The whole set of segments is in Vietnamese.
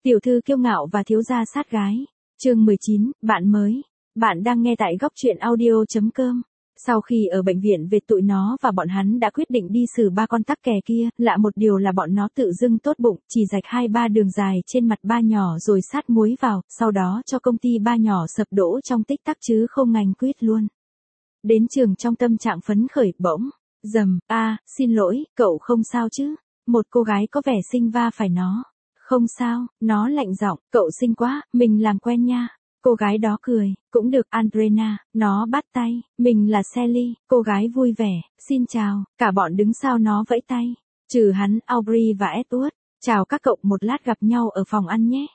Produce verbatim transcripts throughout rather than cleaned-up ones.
Tiểu thư kiêu ngạo và thiếu gia sát gái. Chương mười chín, bạn mới. Bạn đang nghe tại góc truyện audio chấm com. Sau khi ở bệnh viện về tụi nó và bọn hắn đã quyết định đi xử ba con tắc kè kia, lạ một điều là bọn nó tự dưng tốt bụng, chỉ rạch hai ba đường dài trên mặt ba nhỏ rồi sát muối vào, sau đó cho công ty ba nhỏ sập đổ trong tích tắc chứ không ngành quýt luôn. Đến trường trong tâm trạng phấn khởi, bỗng, dầm, a, xin lỗi, cậu không sao chứ? Một cô gái có vẻ xinh va phải nó. Không sao, nó lạnh giọng, cậu xinh quá, mình làm quen nha. Cô gái đó cười, cũng được Andrena, nó bắt tay, mình là Sally, cô gái vui vẻ, xin chào, cả bọn đứng sau nó vẫy tay, trừ hắn, Aubrey và Edward, chào các cậu, một lát gặp nhau ở phòng ăn nhé.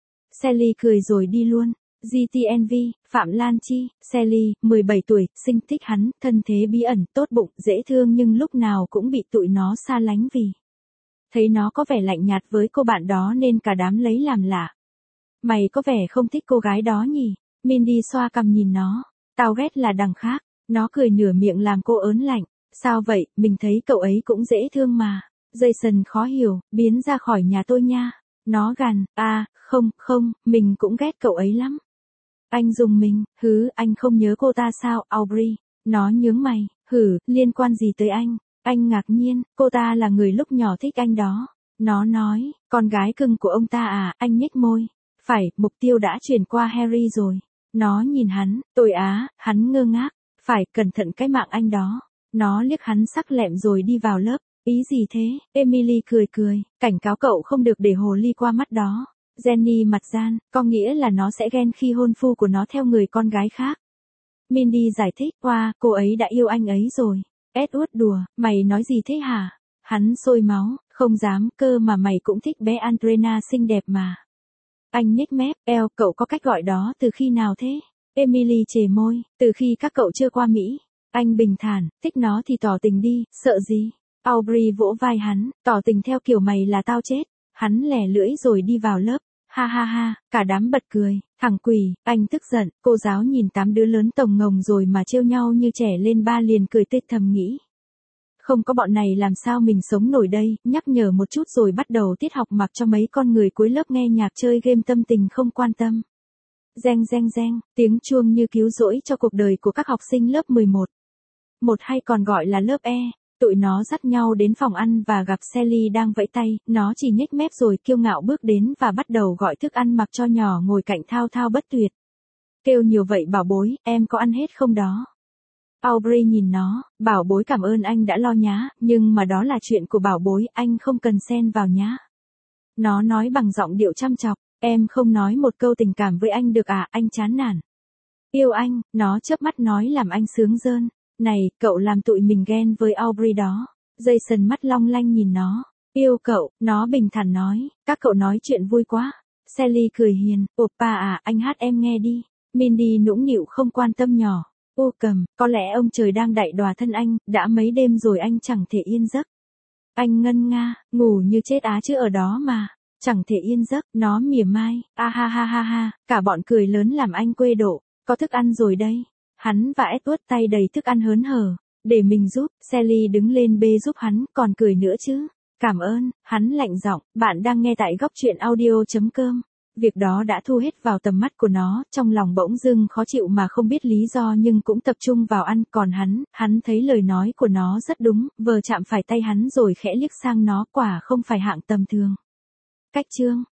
Sally cười rồi đi luôn. giê tê en vê, Phạm Lan Chi, Sally, mười bảy tuổi, xinh, thích hắn, thân thế bí ẩn, tốt bụng, dễ thương nhưng lúc nào cũng bị tụi nó xa lánh vì thấy nó có vẻ lạnh nhạt với cô bạn đó nên cả đám lấy làm lạ. Mày có vẻ không thích cô gái đó nhỉ? Mindy xoa cằm nhìn nó. Tao ghét là đằng khác. Nó cười nửa miệng làm cô ớn lạnh. Sao vậy, mình thấy cậu ấy cũng dễ thương mà. Jason khó hiểu, biến ra khỏi nhà tôi nha. Nó gằn, à, không, không, mình cũng ghét cậu ấy lắm. Anh dùng mình, hứ, anh không nhớ cô ta sao, Aubrey? Nó nhướng mày, hử, liên quan gì tới anh? Anh ngạc nhiên, cô ta là người lúc nhỏ thích anh đó. Nó nói, con gái cưng của ông ta à, anh nhếch môi. Phải, mục tiêu đã chuyển qua Harry rồi. Nó nhìn hắn, tôi á, hắn ngơ ngác. Phải, cẩn thận cái mạng anh đó. Nó liếc hắn sắc lẹm rồi đi vào lớp. Ý gì thế? Emily cười cười, cảnh cáo cậu không được để hồ ly qua mắt đó. Jenny mặt gian, có nghĩa là nó sẽ ghen khi hôn phu của nó theo người con gái khác. Mindy giải thích, qua, cô ấy đã yêu anh ấy rồi. Edward đùa, mày nói gì thế hả? Hắn sôi máu, không dám, cơ mà mày cũng thích bé Andrena xinh đẹp mà. Anh nhếch mép, eo, cậu có cách gọi đó từ khi nào thế? Emily chề môi, từ khi các cậu chưa qua Mỹ. Anh bình thản, thích nó thì tỏ tình đi, sợ gì? Aubrey vỗ vai hắn, tỏ tình theo kiểu mày là tao chết. Hắn lẻ lưỡi rồi đi vào lớp. Ha ha ha, cả đám bật cười, thằng quỷ, anh tức giận, cô giáo nhìn tám đứa lớn tổng ngồng rồi mà trêu nhau như trẻ lên ba liền cười tê thầm nghĩ. Không có bọn này làm sao mình sống nổi đây, nhắc nhở một chút rồi bắt đầu tiết học mặc cho mấy con người cuối lớp nghe nhạc chơi game tâm tình không quan tâm. Reng reng reng, tiếng chuông như cứu rỗi cho cuộc đời của các học sinh lớp mười một. Một hay còn gọi là lớp E. Tụi nó dắt nhau đến phòng ăn và gặp Sally đang vẫy tay, nó chỉ nhếch mép rồi kiêu ngạo bước đến và bắt đầu gọi thức ăn mặc cho nhỏ ngồi cạnh thao thao bất tuyệt. Kêu nhiều vậy bảo bối, em có ăn hết không đó? Aubrey nhìn nó, bảo bối cảm ơn anh đã lo nhá, nhưng mà đó là chuyện của bảo bối, anh không cần xen vào nhá. Nó nói bằng giọng điệu chăm chọc, em không nói một câu tình cảm với anh được à, anh chán nản. Yêu anh, nó chớp mắt nói làm anh sướng rơn. Này, cậu làm tụi mình ghen với Aubrey đó. Jason mắt long lanh nhìn nó. Yêu cậu, nó bình thản nói, các cậu nói chuyện vui quá. Sally cười hiền, oppa à, anh hát em nghe đi. Mindy nũng nịu không quan tâm nhỏ. Ô cầm, có lẽ ông trời đang đạy đọa thân anh, đã mấy đêm rồi anh chẳng thể yên giấc. Anh ngân nga, ngủ như chết á chứ ở đó mà. Chẳng thể yên giấc, nó mỉa mai, a ha ha ha ha, cả bọn cười lớn làm anh quê độ. Có thức ăn rồi đây. Hắn và Edward tay đầy thức ăn hớn hở. Để mình giúp, Sally đứng lên bê giúp hắn, còn cười nữa chứ. Cảm ơn, hắn lạnh giọng, bạn đang nghe tại góc truyện audio chấm com. Việc đó đã thu hết vào tầm mắt của nó, trong lòng bỗng dưng khó chịu mà không biết lý do nhưng cũng tập trung vào ăn, còn hắn, hắn thấy lời nói của nó rất đúng, vừa chạm phải tay hắn rồi khẽ liếc sang nó, quả không phải hạng tầm thường. Cách chương